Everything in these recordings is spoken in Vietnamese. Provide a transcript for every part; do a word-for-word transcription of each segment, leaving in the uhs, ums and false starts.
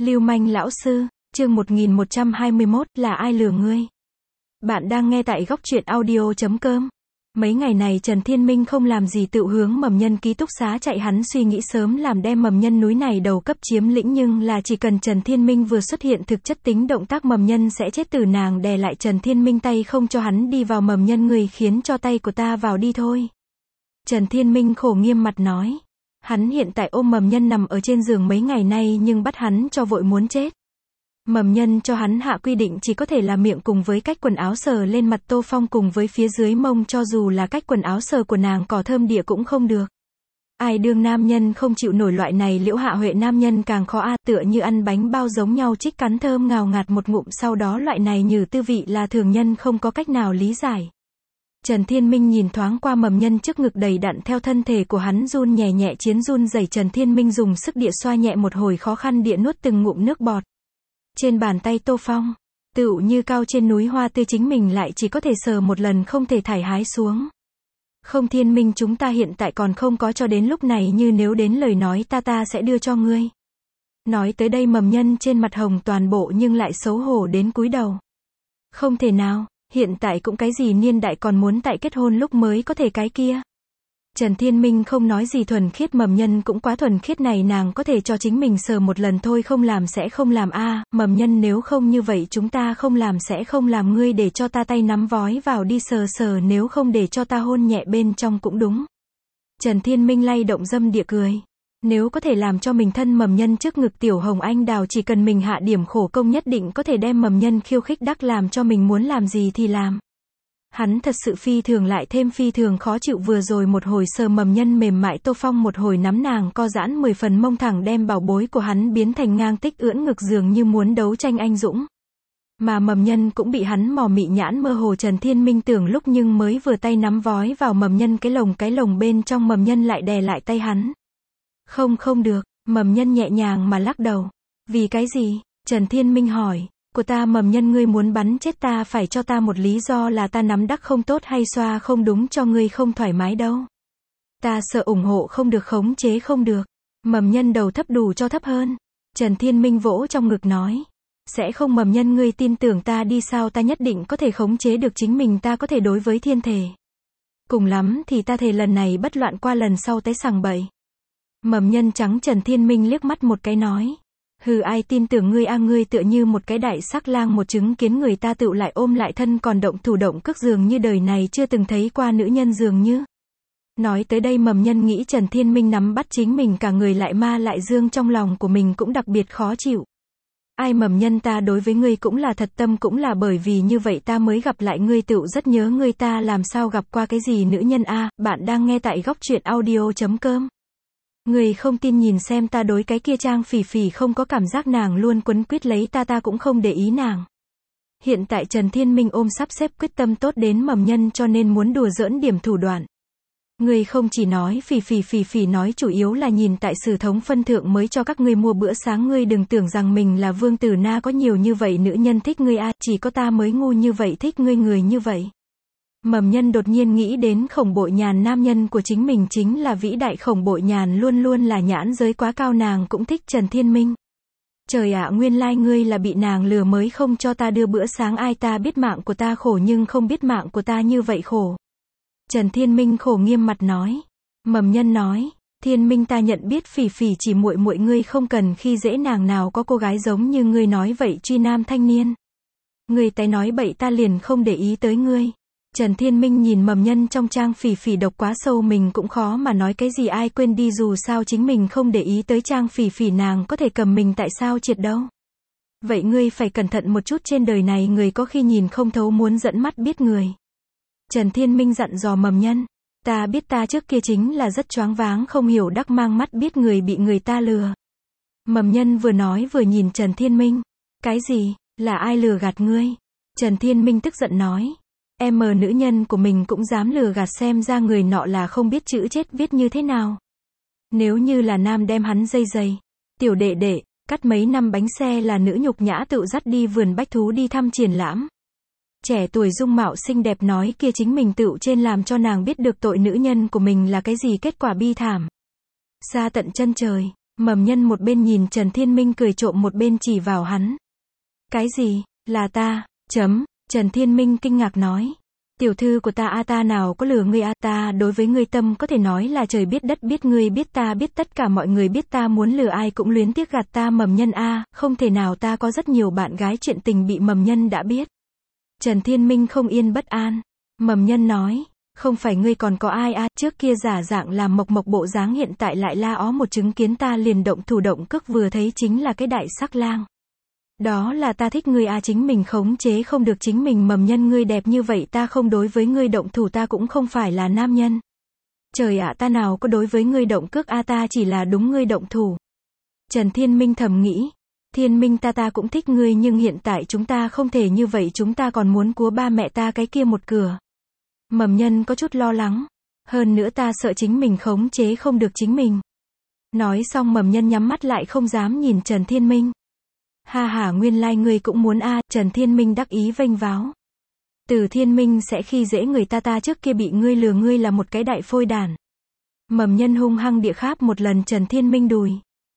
Lưu manh lão sư, chương một nghìn một trăm hai mươi mốt, là ai lừa ngươi? Bạn đang nghe tại góc truyện audio chấm com. Mấy ngày này Trần Thiên Minh không làm gì tự hướng mầm nhân ký túc xá chạy, hắn suy nghĩ sớm làm đem mầm nhân núi này đầu cấp chiếm lĩnh, nhưng là chỉ cần Trần Thiên Minh vừa xuất hiện thực chất tính động tác mầm nhân sẽ chết, từ nàng đè lại Trần Thiên Minh tay không cho hắn đi vào. Mầm nhân người khiến cho tay của ta vào đi thôi. Trần Thiên Minh khổ nghiêm mặt nói. Hắn hiện tại ôm mầm nhân nằm ở trên giường mấy ngày nay nhưng bắt hắn cho vội muốn chết. Mầm nhân cho hắn hạ quy định chỉ có thể là miệng cùng với cách quần áo sờ lên mặt Tô Phong cùng với phía dưới mông, cho dù là cách quần áo sờ của nàng cỏ thơm địa cũng không được. Ai đương nam nhân không chịu nổi loại này, Liễu Hạ Huệ nam nhân càng khó a, tựa như ăn bánh bao giống nhau, trích cắn thơm ngào ngạt một ngụm, sau đó loại này như tư vị là thường nhân không có cách nào lý giải. Trần Thiên Minh nhìn thoáng qua mầm nhân trước ngực đầy đặn, theo thân thể của hắn run nhẹ nhẹ chiến run rẩy, Trần Thiên Minh dùng sức địa xoa nhẹ một hồi, khó khăn địa nuốt từng ngụm nước bọt. Trên bàn tay Tô Phong, tựu như cao trên núi hoa tươi, chính mình lại chỉ có thể sờ một lần không thể thải hái xuống. Không Thiên Minh, chúng ta hiện tại còn không có cho đến lúc này, như nếu đến lời nói ta ta sẽ đưa cho ngươi. Nói tới đây mầm nhân trên mặt hồng toàn bộ nhưng lại xấu hổ đến cúi đầu. Không thể nào, hiện tại cũng cái gì niên đại còn muốn tại kết hôn lúc mới có thể cái kia. Trần Thiên Minh không nói gì, thuần khiết mầm nhân cũng quá thuần khiết này, nàng có thể cho chính mình sờ một lần thôi, không làm sẽ không làm a. À, mầm nhân nếu không như vậy chúng ta không làm sẽ không làm, ngươi để cho ta tay nắm vói vào đi sờ sờ, nếu không để cho ta hôn nhẹ bên trong cũng đúng. Trần Thiên Minh lay động dâm địa cười. Nếu có thể làm cho mình thân mầm nhân trước ngực tiểu hồng anh đào, chỉ cần mình hạ điểm khổ công nhất định có thể đem mầm nhân khiêu khích đắc làm cho mình muốn làm gì thì làm. Hắn thật sự phi thường lại thêm phi thường khó chịu, vừa rồi một hồi sờ mầm nhân mềm mại Tô Phong, một hồi nắm nàng co giãn mười phần mông thẳng, đem bảo bối của hắn biến thành ngang tích ưỡn ngực, dường như muốn đấu tranh anh dũng. Mà mầm nhân cũng bị hắn mò mị nhãn mơ hồ. Trần Thiên Minh tưởng lúc nhưng mới vừa tay nắm vói vào mầm nhân cái lồng cái lồng bên trong, mầm nhân lại đè lại tay hắn. Không không được, mầm nhân nhẹ nhàng mà lắc đầu. Vì cái gì? Trần Thiên Minh hỏi. Của ta mầm nhân, ngươi muốn bắn chết ta phải cho ta một lý do, là ta nắm đắc không tốt hay xoa không đúng cho ngươi không thoải mái đâu. Ta sợ ủng hộ không được, khống chế không được. Mầm nhân đầu thấp đủ cho thấp hơn. Trần Thiên Minh vỗ trong ngực nói. Sẽ không mầm nhân, ngươi tin tưởng ta đi, sao ta nhất định có thể khống chế được chính mình, ta có thể đối với thiên thể. Cùng lắm thì ta thề lần này bất loạn, qua lần sau tái sằng bậy. Mầm nhân trắng Trần Thiên Minh liếc mắt một cái nói. Hừ, ai tin tưởng ngươi a, ngươi tựa như một cái đại sắc lang, một chứng kiến người ta tựu lại ôm lại thân, còn động thủ động cước, dường như đời này chưa từng thấy qua nữ nhân dường như. Nói tới đây mầm nhân nghĩ Trần Thiên Minh nắm bắt chính mình cả người lại ma lại dương, trong lòng của mình cũng đặc biệt khó chịu. Ai mầm nhân, ta đối với ngươi cũng là thật tâm, cũng là bởi vì như vậy ta mới gặp lại ngươi, tựu rất nhớ ngươi, ta làm sao gặp qua cái gì nữ nhân a. À, bạn đang nghe tại góc truyện audio chấm com. Người không tin nhìn xem, ta đối cái kia Trang Phỉ Phỉ không có cảm giác, nàng luôn quấn quýt lấy ta, ta cũng không để ý nàng. Hiện tại Trần Thiên Minh ôm sắp xếp quyết tâm tốt đến mầm nhân, cho nên muốn đùa giỡn điểm thủ đoạn. Người không chỉ nói Phỉ Phỉ Phỉ Phỉ nói, chủ yếu là nhìn tại sử thống phân thượng mới cho các ngươi mua bữa sáng, ngươi đừng tưởng rằng mình là vương tử na có nhiều như vậy nữ nhân thích ngươi a, à, chỉ có ta mới ngu như vậy thích ngươi người như vậy. Mầm nhân đột nhiên nghĩ đến Khổng Bội Nhàn, nam nhân của chính mình chính là vĩ đại Khổng Bội Nhàn, luôn luôn là nhãn giới quá cao, nàng cũng thích Trần Thiên Minh. Trời ạ, nguyên lai ngươi là bị nàng lừa mới không cho ta đưa bữa sáng, ai, ta biết mạng của ta khổ nhưng không biết mạng của ta như vậy khổ. Trần Thiên Minh khổ nghiêm mặt nói. Mầm nhân nói, Thiên Minh, ta nhận biết Phỉ Phỉ chỉ muội muội, ngươi không cần khi dễ nàng, nào có cô gái giống như ngươi nói vậy truy nam thanh niên. Ngươi tái nói bậy, ta liền không để ý tới ngươi. Trần Thiên Minh nhìn mầm nhân trong Trang Phỉ Phỉ độc quá sâu, mình cũng khó mà nói cái gì, ai quên đi, dù sao chính mình không để ý tới Trang Phỉ Phỉ, nàng có thể cầm mình tại sao triệt đâu. Vậy ngươi phải cẩn thận một chút, trên đời này người có khi nhìn không thấu, muốn dẫn mắt biết người. Trần Thiên Minh dặn dò mầm nhân. Ta biết, ta trước kia chính là rất choáng váng không hiểu đắc mang mắt biết người, bị người ta lừa. Mầm nhân vừa nói vừa nhìn Trần Thiên Minh. Cái gì, là ai lừa gạt ngươi? Trần Thiên Minh tức giận nói. Em mờ nữ nhân của mình cũng dám lừa gạt, xem ra người nọ là không biết chữ chết viết như thế nào. Nếu như là nam đem hắn dây dày. Tiểu đệ đệ, cắt mấy năm bánh xe là nữ nhục nhã, tự dắt đi vườn bách thú đi thăm triển lãm. Trẻ tuổi dung mạo xinh đẹp nói kia chính mình tựu trên, làm cho nàng biết được tội nữ nhân của mình là cái gì, kết quả bi thảm. Xa tận chân trời, Mầm nhân một bên nhìn Trần Thiên Minh cười trộm một bên chỉ vào hắn. Cái gì, là ta, chấm, Trần Thiên Minh kinh ngạc nói. Tiểu thư của ta a ta nào có lừa ngươi a ta đối với ngươi tâm có thể nói là trời biết đất biết ngươi biết ta biết tất cả mọi người biết ta muốn lừa ai cũng luyến tiếc gạt ta mầm nhân a không thể nào ta có rất nhiều bạn gái chuyện tình bị mầm nhân đã biết. Trần Thiên Minh không yên bất an. Mầm nhân nói, không phải ngươi còn có ai a trước kia giả dạng làm mộc mộc bộ dáng hiện tại lại la ó một chứng kiến ta liền động thủ động cước vừa thấy chính là cái đại sắc lang. Đó là ta thích ngươi a chính mình khống chế không được chính mình mầm nhân ngươi đẹp như vậy ta không đối với ngươi động thủ ta cũng không phải là nam nhân. Trời ạ ta nào có đối với ngươi động cước a ta chỉ là đúng ngươi động thủ. Trần Thiên Minh thầm nghĩ. Thiên Minh ta ta cũng thích ngươi nhưng hiện tại chúng ta không thể như vậy chúng ta còn muốn cúa ba mẹ ta cái kia một cửa. Mầm nhân có chút lo lắng. Hơn nữa ta sợ chính mình khống chế không được chính mình. Nói xong mầm nhân nhắm mắt lại không dám nhìn Trần Thiên Minh. Ha ha nguyên lai like ngươi cũng muốn a Trần Thiên Minh đắc ý vênh váo. Từ Thiên Minh sẽ khi dễ người ta ta trước kia bị ngươi lừa ngươi là một cái đại phôi đản. Mầm nhân hung hăng địa kháp một lần Trần Thiên Minh đùi.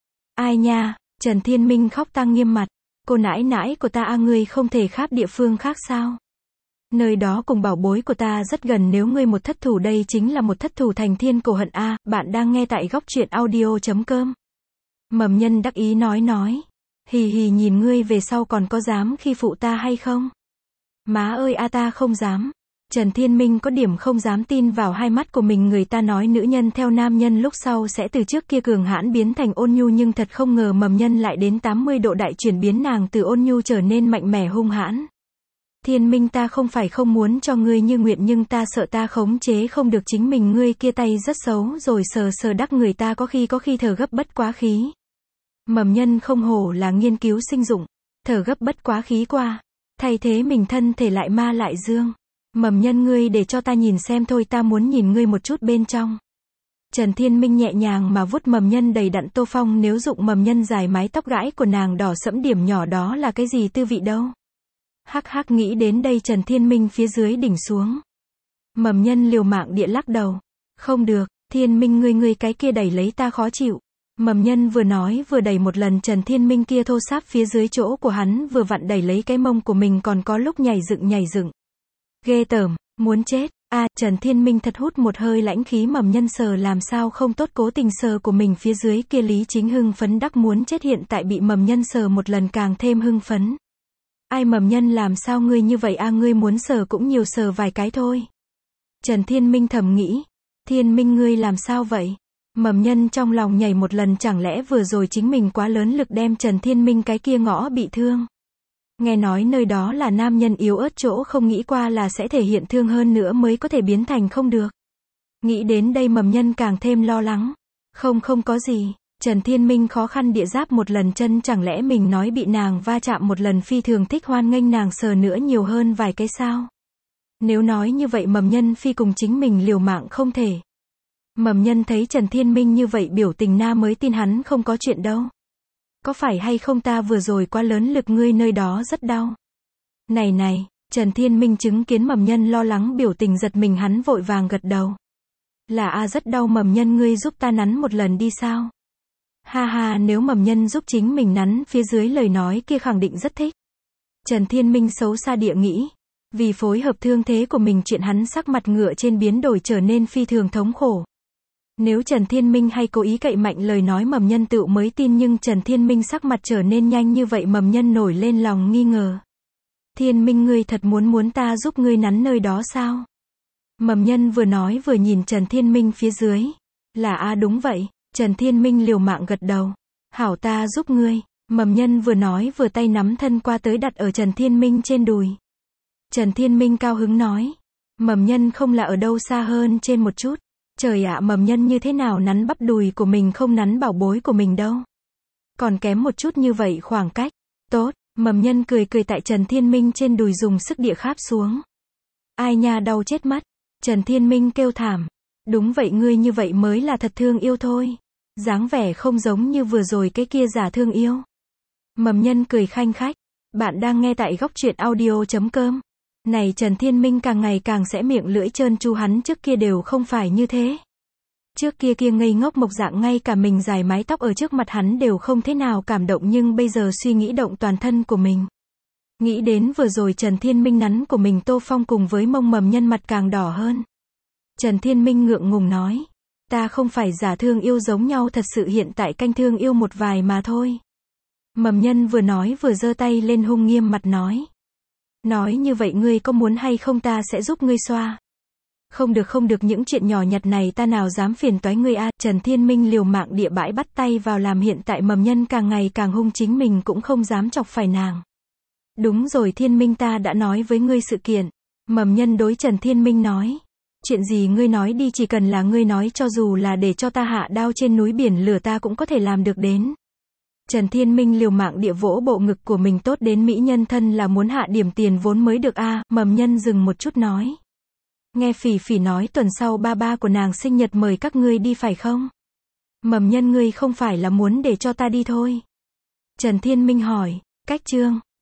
Ai nha, Trần Thiên Minh khóc tăng nghiêm mặt. Cô nãi nãi của ta a ngươi không thể kháp địa phương khác sao? Nơi đó cùng bảo bối của ta rất gần nếu ngươi một thất thủ đây chính là một thất thủ thành thiên cổ hận a bạn đang nghe tại góc truyện audio chấm com. Mầm nhân đắc ý nói nói. Hì hì nhìn ngươi về sau còn có dám khi phụ ta hay không? Má ơi a ta không dám. Trần Thiên Minh có điểm không dám tin vào hai mắt của mình người ta nói nữ nhân theo nam nhân lúc sau sẽ từ trước kia cường hãn biến thành ôn nhu nhưng thật không ngờ mầm nhân lại đến tám mươi độ đại chuyển biến nàng từ ôn nhu trở nên mạnh mẽ hung hãn. Thiên Minh ta không phải không muốn cho ngươi như nguyện nhưng ta sợ ta khống chế không được chính mình ngươi kia tay rất xấu rồi sờ sờ đắc người ta có khi có khi thở gấp bất quá khí. Mầm nhân không hổ là nghiên cứu sinh dụng, thở gấp bất quá khí qua, thay thế mình thân thể lại ma lại dương. Mầm nhân ngươi để cho ta nhìn xem thôi ta muốn nhìn ngươi một chút bên trong. Trần Thiên Minh nhẹ nhàng mà vuốt mầm nhân đầy đặn tô phong nếu dụng mầm nhân dài mái tóc gãi của nàng đỏ sẫm điểm nhỏ đó là cái gì tư vị đâu. Hắc hắc nghĩ đến đây Trần Thiên Minh phía dưới đỉnh xuống. Mầm nhân liều mạng địa lắc đầu. Không được, Thiên Minh ngươi ngươi cái kia đẩy lấy ta khó chịu. Mầm nhân vừa nói vừa đẩy một lần Trần Thiên Minh kia thô sáp phía dưới chỗ của hắn vừa vặn đẩy lấy cái mông của mình còn có lúc nhảy dựng nhảy dựng. Ghê tởm, muốn chết, a à, Trần Thiên Minh thật hút một hơi lãnh khí mầm nhân sờ làm sao không tốt cố tình sờ của mình phía dưới kia Lý Chính hưng phấn đắc muốn chết hiện tại bị mầm nhân sờ một lần càng thêm hưng phấn. Ai mầm nhân làm sao ngươi như vậy a à, ngươi muốn sờ cũng nhiều sờ vài cái thôi. Trần Thiên Minh thầm nghĩ, Thiên Minh ngươi làm sao vậy? Mầm nhân trong lòng nhảy một lần chẳng lẽ vừa rồi chính mình quá lớn lực đem Trần Thiên Minh cái kia ngõ bị thương. Nghe nói nơi đó là nam nhân yếu ớt chỗ không nghĩ qua là sẽ thể hiện thương hơn nữa mới có thể biến thành không được. Nghĩ đến đây mầm nhân càng thêm lo lắng. Không không có gì, Trần Thiên Minh khó khăn địa giáp một lần chân chẳng lẽ mình nói bị nàng va chạm một lần phi thường thích hoan nghênh nàng sờ nữa nhiều hơn vài cái sao. Nếu nói như vậy mầm nhân phi cùng chính mình liều mạng không thể. Mầm nhân thấy Trần Thiên Minh như vậy biểu tình na mới tin hắn không có chuyện đâu. Có phải hay không ta vừa rồi quá lớn lực ngươi nơi đó rất đau. Này này, Trần Thiên Minh chứng kiến mầm nhân lo lắng biểu tình giật mình hắn vội vàng gật đầu. Là a rất đau mầm nhân ngươi giúp ta nắn một lần đi sao. Ha ha nếu mầm nhân giúp chính mình nắn phía dưới lời nói kia khẳng định rất thích. Trần Thiên Minh xấu xa địa nghĩ. Vì phối hợp thương thế của mình chuyện hắn sắc mặt ngựa trên biến đổi trở nên phi thường thống khổ. Nếu Trần Thiên Minh hay cố ý cậy mạnh lời nói mầm nhân tựu mới tin nhưng Trần Thiên Minh sắc mặt trở nên nhanh như vậy mầm nhân nổi lên lòng nghi ngờ. Thiên Minh ngươi thật muốn muốn ta giúp ngươi nắn nơi đó sao? Mầm nhân vừa nói vừa nhìn Trần Thiên Minh phía dưới. Là a đúng vậy, Trần Thiên Minh liều mạng gật đầu. Hảo ta giúp ngươi, mầm nhân vừa nói vừa tay nắm thân qua tới đặt ở Trần Thiên Minh trên đùi. Trần Thiên Minh cao hứng nói. Mầm nhân không là ở đâu xa hơn trên một chút. Trời ạ mầm nhân như thế nào nắn bắp đùi của mình không nắn bảo bối của mình đâu. Còn kém một chút như vậy khoảng cách. Tốt, mầm nhân cười cười tại Trần Thiên Minh trên đùi dùng sức địa kháp xuống. Ai nha đau chết mất. Trần Thiên Minh kêu thảm. Đúng vậy ngươi như vậy mới là thật thương yêu thôi. Dáng vẻ không giống như vừa rồi cái kia giả thương yêu. Mầm nhân cười khanh khách. Bạn đang nghe tại góc truyện audio chấm com. Này Trần Thiên Minh càng ngày càng sẽ miệng lưỡi trơn tru hắn trước kia đều không phải như thế. Trước kia kia ngây ngốc mộc dạng ngay cả mình dài mái tóc ở trước mặt hắn đều không thế nào cảm động nhưng bây giờ suy nghĩ động toàn thân của mình. Nghĩ đến vừa rồi Trần Thiên Minh nắn của mình Tô Phong cùng với mông Mầm Nhân mặt càng đỏ hơn. Trần Thiên Minh ngượng ngùng nói. Ta không phải giả thương yêu giống nhau thật sự hiện tại canh thương yêu một vài mà thôi. Mầm Nhân vừa nói vừa giơ tay lên hung nghiêm mặt nói. Nói như vậy ngươi có muốn hay không ta sẽ giúp ngươi xoa. Không được không được những chuyện nhỏ nhặt này ta nào dám phiền toái ngươi a. Trần Thiên Minh liều mạng địa bãi bắt tay vào làm hiện tại Mầm Nhân càng ngày càng hung chính mình cũng không dám chọc phải nàng. Đúng rồi Thiên Minh ta đã nói với ngươi sự kiện. Mầm Nhân đối Trần Thiên Minh nói. Chuyện gì ngươi nói đi chỉ cần là ngươi nói cho dù là để cho ta hạ đao trên núi biển lửa ta cũng có thể làm được đến. Trần Thiên Minh liều mạng địa vỗ bộ ngực của mình tốt đến mỹ nhân thân là muốn hạ điểm tiền vốn mới được a. Mầm Nhân dừng một chút nói. Nghe Phỉ Phỉ nói tuần sau ba ba của nàng sinh nhật mời các ngươi đi phải không? Mầm Nhân ngươi không phải là muốn để cho ta đi thôi. Trần Thiên Minh hỏi, cách trương.